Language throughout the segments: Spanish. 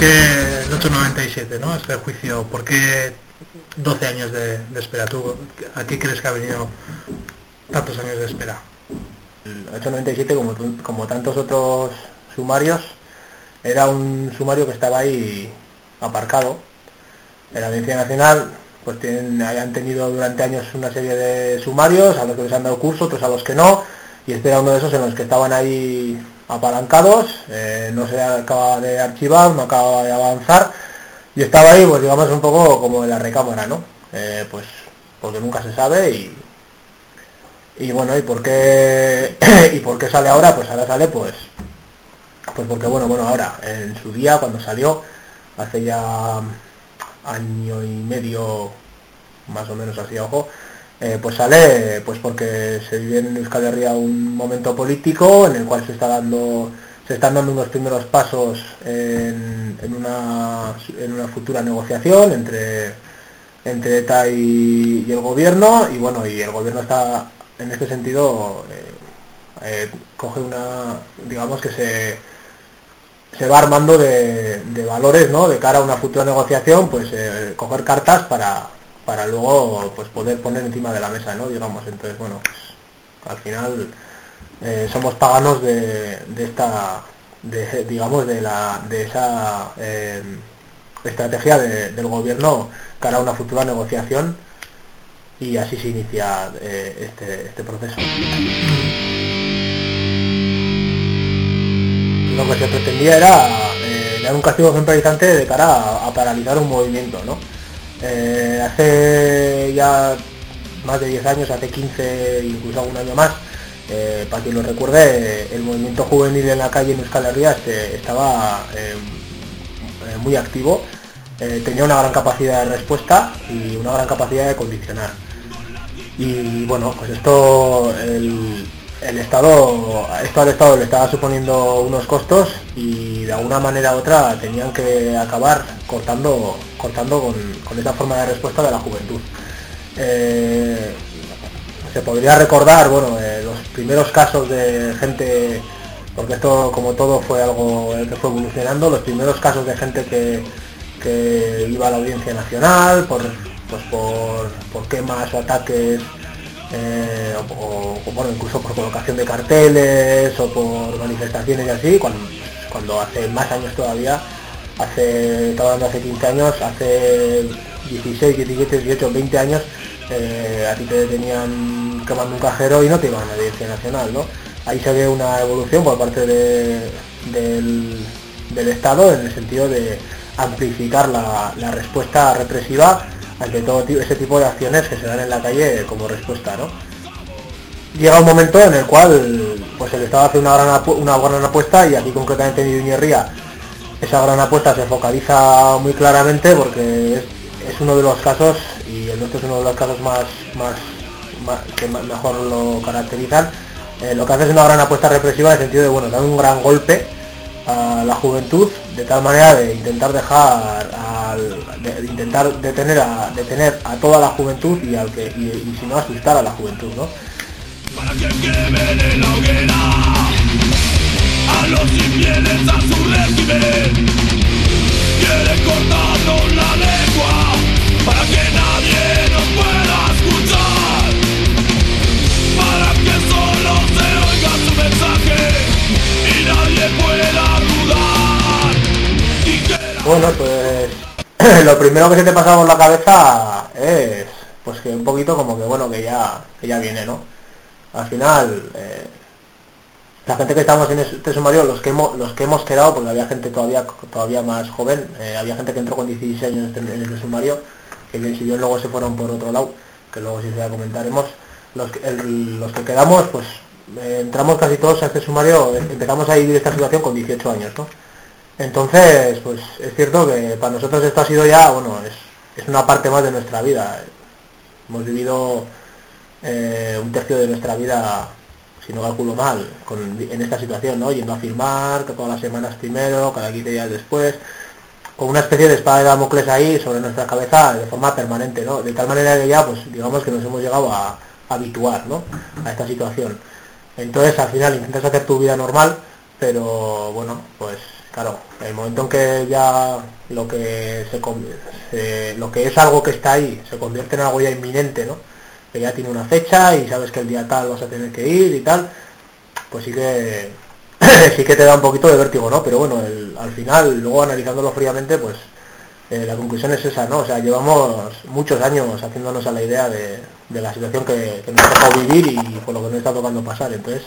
qué el 897, ¿no? Este juicio, ¿por qué 12 años de espera? ¿Tú a qué crees que ha venido tantos años de espera? El 897, como tantos otros sumarios, era un sumario que estaba ahí aparcado. La Audiencia Nacional pues hayan tenido durante años una serie de sumarios, a los que les han dado curso, otros a los que no, y este era uno de esos en los que estaban ahí apalancados, no se acaba de archivar, no acaba de avanzar, y estaba ahí, pues digamos, un poco como en la recámara, ¿no? Pues porque nunca se sabe y bueno, ¿y por qué sale ahora? Pues ahora sale pues porque bueno, ahora, en su día, cuando salió, hace ya año y medio, más o menos así a ojo, pues sale pues porque se vive en Euskal Herria un momento político en el cual se están dando unos primeros pasos en una futura negociación entre ETA y el gobierno, y bueno, y el gobierno está en este sentido coge digamos que se va armando de valores, ¿no? De cara a una futura negociación, pues coger cartas para luego pues poder poner encima de la mesa, ¿no? Digamos, entonces bueno, pues al final somos paganos de esa estrategia del gobierno cara a una futura negociación, y así se inicia este proceso. Lo que se pretendía era dar un castigo ejemplarizante de cara a paralizar un movimiento, ¿no? Hace ya más de 10 años, hace 15, incluso algún año más, para quien lo recuerde, el movimiento juvenil en la calle en Euskal Herria estaba muy activo, tenía una gran capacidad de respuesta y una gran capacidad de condicionar. Y bueno, pues esto al Estado le estaba suponiendo unos costos, y de alguna manera u otra tenían que acabar cortando con esa forma de respuesta de la juventud. Se podría recordar, bueno, los primeros casos de gente, porque esto como todo fue algo que fue evolucionando, los primeros casos de gente que iba a la Audiencia Nacional por quemas o ataques, o bueno, incluso por colocación de carteles o por manifestaciones y así, cuando hace más años todavía, estaba hablando hace 15 años, hace 16, 17, 18, 20 años, a ti te detenían quemando un cajero y no te iban a la Audiencia Nacional, ¿no? Ahí se ve una evolución por parte del Estado, en el sentido de amplificar la respuesta represiva ante todo ese tipo de acciones que se dan en la calle como respuesta, ¿no? Llega un momento en el cual pues el Estado hace una gran apuesta, y aquí concretamente en Iruñerría esa gran apuesta se focaliza muy claramente, porque es uno de los casos, y el nuestro es uno de los casos más que mejor lo caracterizan. Lo que hace es una gran apuesta represiva, en el sentido de, bueno, dar un gran golpe a la juventud, de tal manera de intentar detener a toda la juventud, y si no, asustar a la juventud, ¿no? Para que quemen en la hoguera a los infieles a su régimen. Quieren cortarnos la lengua para que nadie nos pueda escuchar, para que solo se oiga su mensaje y nadie pueda dudar. Bueno, pues lo primero que se te pasa por la cabeza es pues que un poquito como que bueno, que ya viene, ¿no? Al final, la gente que estamos en este sumario, los que hemos quedado, porque había gente todavía más joven, había gente que entró con 16 años en este sumario, que bien, si bien luego se fueron por otro lado, que luego sí ya comentaremos, los que quedamos, pues entramos casi todos a este sumario, empezamos a vivir esta situación con 18 años, ¿no? Entonces, pues es cierto que para nosotros esto ha sido ya, bueno, es una parte más de nuestra vida. Hemos vivido un tercio de nuestra vida, si no calculo mal, en esta situación, ¿no? Yendo a firmar, que todas las semanas primero, cada 15 días después, con una especie de espada de Damocles ahí sobre nuestra cabeza de forma permanente, ¿no? De tal manera que ya, pues digamos que nos hemos llegado a habituar, ¿no? A esta situación. Entonces, al final intentas hacer tu vida normal, pero bueno, pues claro, el momento en que ya lo que lo que es algo que está ahí se convierte en algo ya inminente, ¿no? Que ya tiene una fecha y sabes que el día tal vas a tener que ir y tal, pues sí que sí que te da un poquito de vértigo, ¿no? Pero bueno, al final, luego analizándolo fríamente, pues la conclusión es esa, ¿no? O sea, llevamos muchos años haciéndonos a la idea de la situación que nos ha tocado vivir y por lo que nos está tocando pasar, entonces...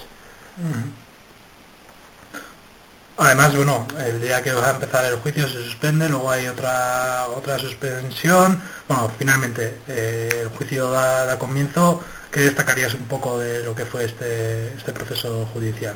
Además, bueno, el día que va a empezar el juicio se suspende, luego hay otra suspensión. Bueno, finalmente el juicio da comienzo. ¿Qué destacarías un poco de lo que fue este proceso judicial?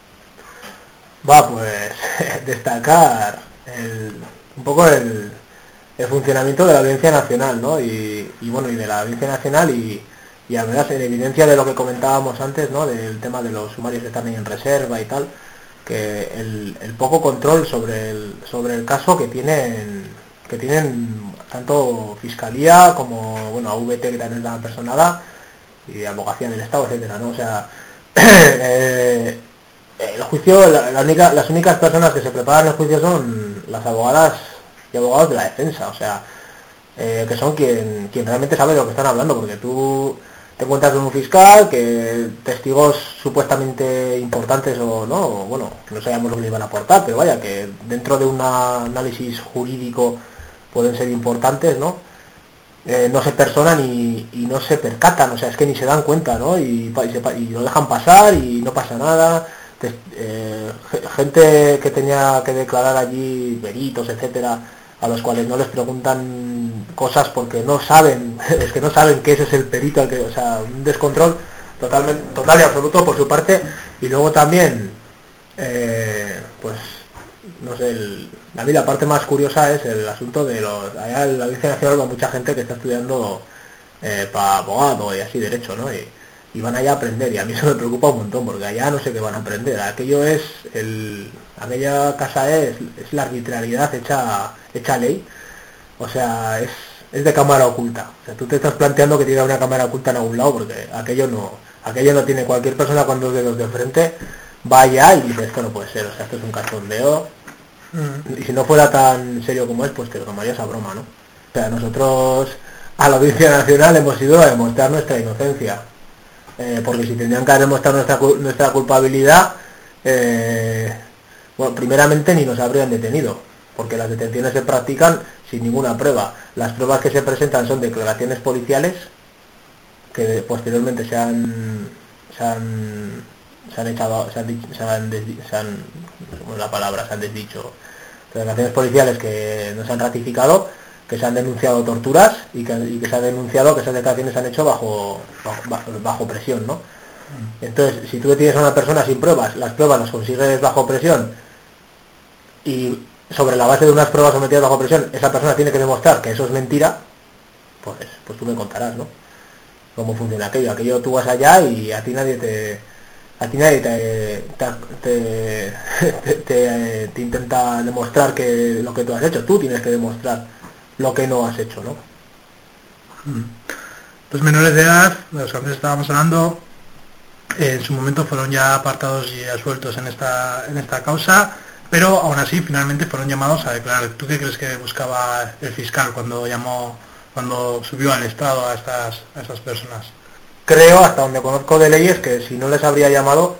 Pues destacar un poco el funcionamiento de la Audiencia Nacional, ¿no? Y bueno, y de la Audiencia Nacional y además en evidencia de lo que comentábamos antes, ¿no? Del tema de los sumarios que están ahí en reserva y tal, que el poco control sobre el caso que tienen tanto Fiscalía como, bueno, AVT, que también es la personada, y Abogacía del Estado, etcétera, ¿no? O sea, el juicio, las únicas personas que se preparan el juicio son las abogadas y abogados de la defensa, o sea, que son quien realmente sabe de lo que están hablando, porque tú te encuentras con un fiscal que testigos supuestamente importantes o no, bueno, no sabíamos lo que le iban a aportar, pero vaya, que dentro de un análisis jurídico pueden ser importantes, ¿no? No se personan y no se percatan, o sea, es que ni se dan cuenta, ¿no? Y lo dejan pasar y no pasa nada. Gente que tenía que declarar allí, peritos, etcétera, a los cuales no les preguntan cosas porque no saben, es que no saben que ese es el perito, o sea, un descontrol total y absoluto por su parte. Y luego también, pues, no sé, a mí la parte más curiosa es el asunto de allá en la Audiencia Nacional va mucha gente que está estudiando para abogado y así derecho, ¿no? Y van allá a aprender, y a mí eso me preocupa un montón, porque allá no sé qué van a aprender. Aquella casa es la arbitrariedad hecha ley, o sea, es de cámara oculta. O sea, tú te estás planteando que tiene una cámara oculta en algún lado, porque aquello no tiene. Cualquier persona con 2 dedos de frente va allá y dice, esto no puede ser, o sea, esto es un cachondeo, y si no fuera tan serio como es, pues te lo tomarías a broma, ¿no? O sea, nosotros a la Audiencia Nacional hemos ido a demostrar nuestra inocencia. Porque si tendrían que haber demostrado nuestra culpabilidad, bueno, primeramente ni nos habrían detenido, porque las detenciones se practican sin ninguna prueba. Las pruebas que se presentan son declaraciones policiales que posteriormente se han desdicho. Declaraciones policiales que no se han ratificado, que se han denunciado torturas y que se ha denunciado que esas declaraciones se han hecho bajo presión, ¿no? Entonces, si tú tienes a una persona sin pruebas, las pruebas las consigues bajo presión, y sobre la base de unas pruebas sometidas bajo presión, esa persona tiene que demostrar que eso es mentira, pues tú me contarás, ¿no? Cómo funciona aquello. Aquello tú vas allá y a ti nadie te intenta demostrar que lo que tú has hecho. Tú tienes que demostrar lo que no has hecho, ¿no? Los menores de edad, de los que antes estábamos hablando, en su momento fueron ya apartados y absueltos en esta causa, pero aún así finalmente fueron llamados a declarar. ¿Tú qué crees que buscaba el fiscal cuando subió al estrado a estas personas? Creo, hasta donde conozco de leyes, que si no les habría llamado,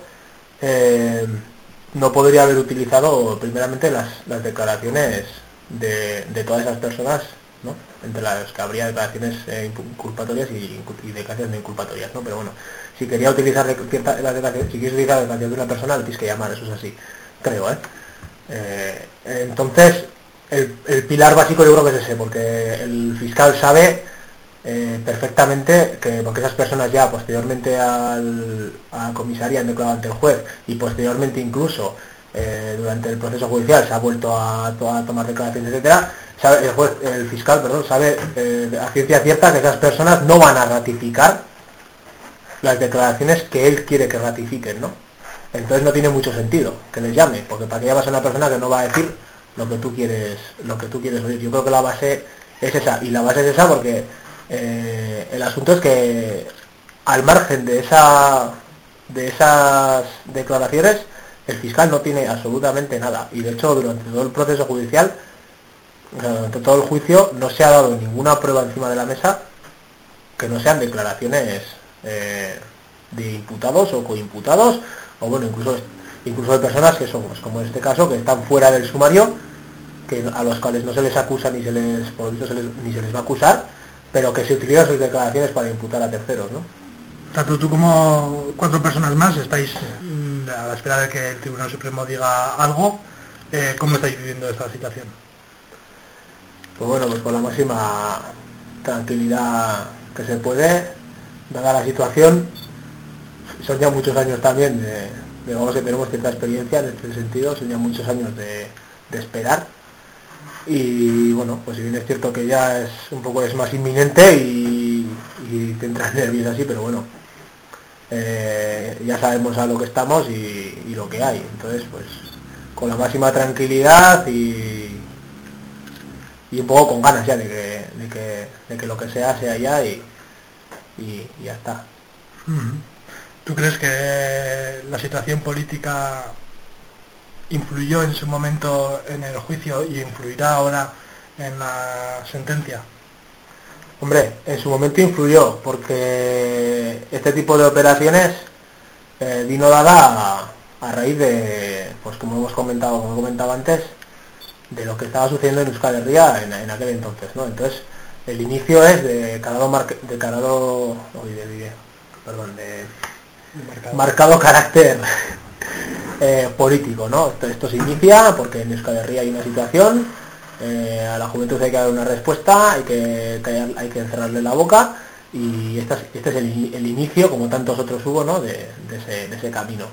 no podría haber utilizado primeramente las declaraciones de todas esas personas, ¿no? Entre las que habría declaraciones inculpatorias y declaraciones no inculpatorias, ¿no? Pero bueno, si quería utilizar si quieres utilizar la declaración de una persona, le tienes que llamar, eso es así, creo, entonces el pilar básico yo creo que es ese, porque el fiscal sabe perfectamente que, porque esas personas ya posteriormente a comisaría han declarado ante el juez, y posteriormente incluso durante el proceso judicial se ha vuelto a tomar declaraciones, etcétera. El fiscal sabe a ciencia cierta que esas personas no van a ratificar las declaraciones que él quiere que ratifiquen, ¿no? Entonces no tiene mucho sentido que les llame, porque para que llamas a una persona que no va a decir lo que tú quieres oír. Yo creo que la base es esa, y la base es esa porque el asunto es que al margen de esas declaraciones el fiscal no tiene absolutamente nada, y de hecho durante todo el proceso judicial, durante todo el juicio, no se ha dado ninguna prueba encima de la mesa que no sean declaraciones de imputados o coimputados, o bueno, incluso de personas que son, pues, como en este caso, que están fuera del sumario, a los cuales no se les acusa ni se les va a acusar, pero que se utilizan sus declaraciones para imputar a terceros, ¿no? Tanto tú como 4 personas más estáis a la espera de que el Tribunal Supremo diga algo. ¿Cómo estáis viviendo esta situación? Pues bueno, pues con la máxima tranquilidad que se puede, dada la situación. Son ya muchos años también, digamos que tenemos cierta experiencia en este sentido, son ya muchos años de esperar. Y bueno, pues si bien es cierto que ya es más inminente y te entras nervios así, pero bueno, ya sabemos a lo que estamos y lo que hay. Entonces, pues con la máxima tranquilidad y un poco con ganas ya de que lo que sea ya y ya está. ¿Tú crees que la situación política influyó en su momento en el juicio y influirá ahora en la sentencia? Hombre, en su momento influyó, porque este tipo de operaciones vino dada a raíz de, pues como he comentado antes, de lo que estaba sucediendo en Euskal Herria en aquel entonces, ¿no? Entonces, el inicio es de marcado carácter político, ¿no? Esto se inicia porque en Euskal Herria hay una situación, a la juventud hay que dar una respuesta, hay que encerrarle la boca, y este es el inicio, como tantos otros hubo, ¿no? de ese camino.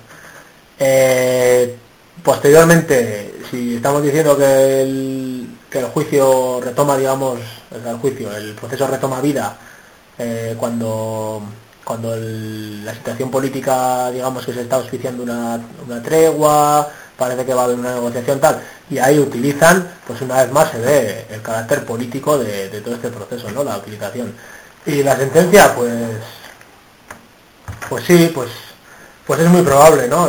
Posteriormente, si estamos diciendo que el juicio retoma, digamos, el proceso retoma vida cuando la situación política, digamos, que se está auspiciando una tregua, parece que va a haber una negociación tal, y ahí utilizan, pues una vez más se ve el carácter político de todo este proceso, ¿no? La utilización. Y la sentencia, pues sí, pues es muy probable, ¿no?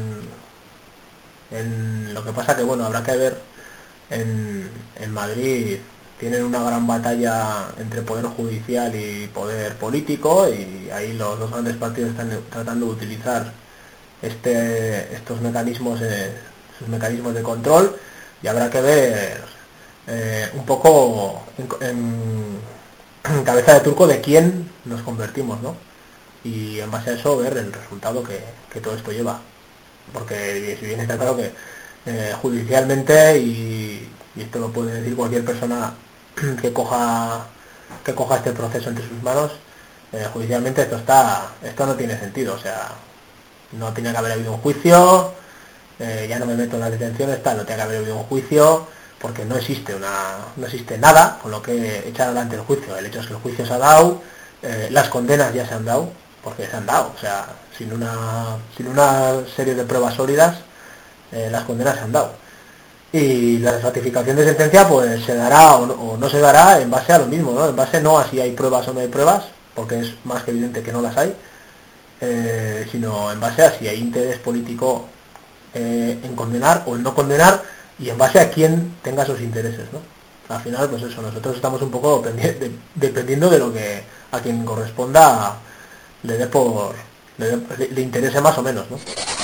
En lo que pasa que, bueno, habrá que ver. En Madrid tienen una gran batalla entre poder judicial y poder político, y ahí los dos grandes partidos están tratando de utilizar estos mecanismos, sus mecanismos de control, y habrá que ver un poco en cabeza de turco de quién nos convertimos, ¿no? Y en base a eso ver el resultado que todo esto lleva, porque si bien está claro que judicialmente, y esto lo puede decir cualquier persona que coja este proceso entre sus manos, judicialmente esto no tiene sentido, o sea, no tiene que haber habido un juicio, ya no me meto en las detenciones, no tiene que haber habido un juicio, porque no existe nada con lo que echar adelante el juicio. El hecho es que el juicio se ha dado, las condenas ya se han dado, porque se han dado, o sea, sin una serie de pruebas sólidas, las condenas se han dado. Y la ratificación de sentencia, pues se dará o no se dará en base a lo mismo, ¿no? En base no a si hay pruebas o no hay pruebas, porque es más que evidente que no las hay, sino en base a si hay interés político en condenar o en no condenar, y en base a quién tenga esos intereses, ¿no? Al final, pues eso, nosotros estamos un poco dependiendo de lo que a quien corresponda le interese más o menos, ¿no?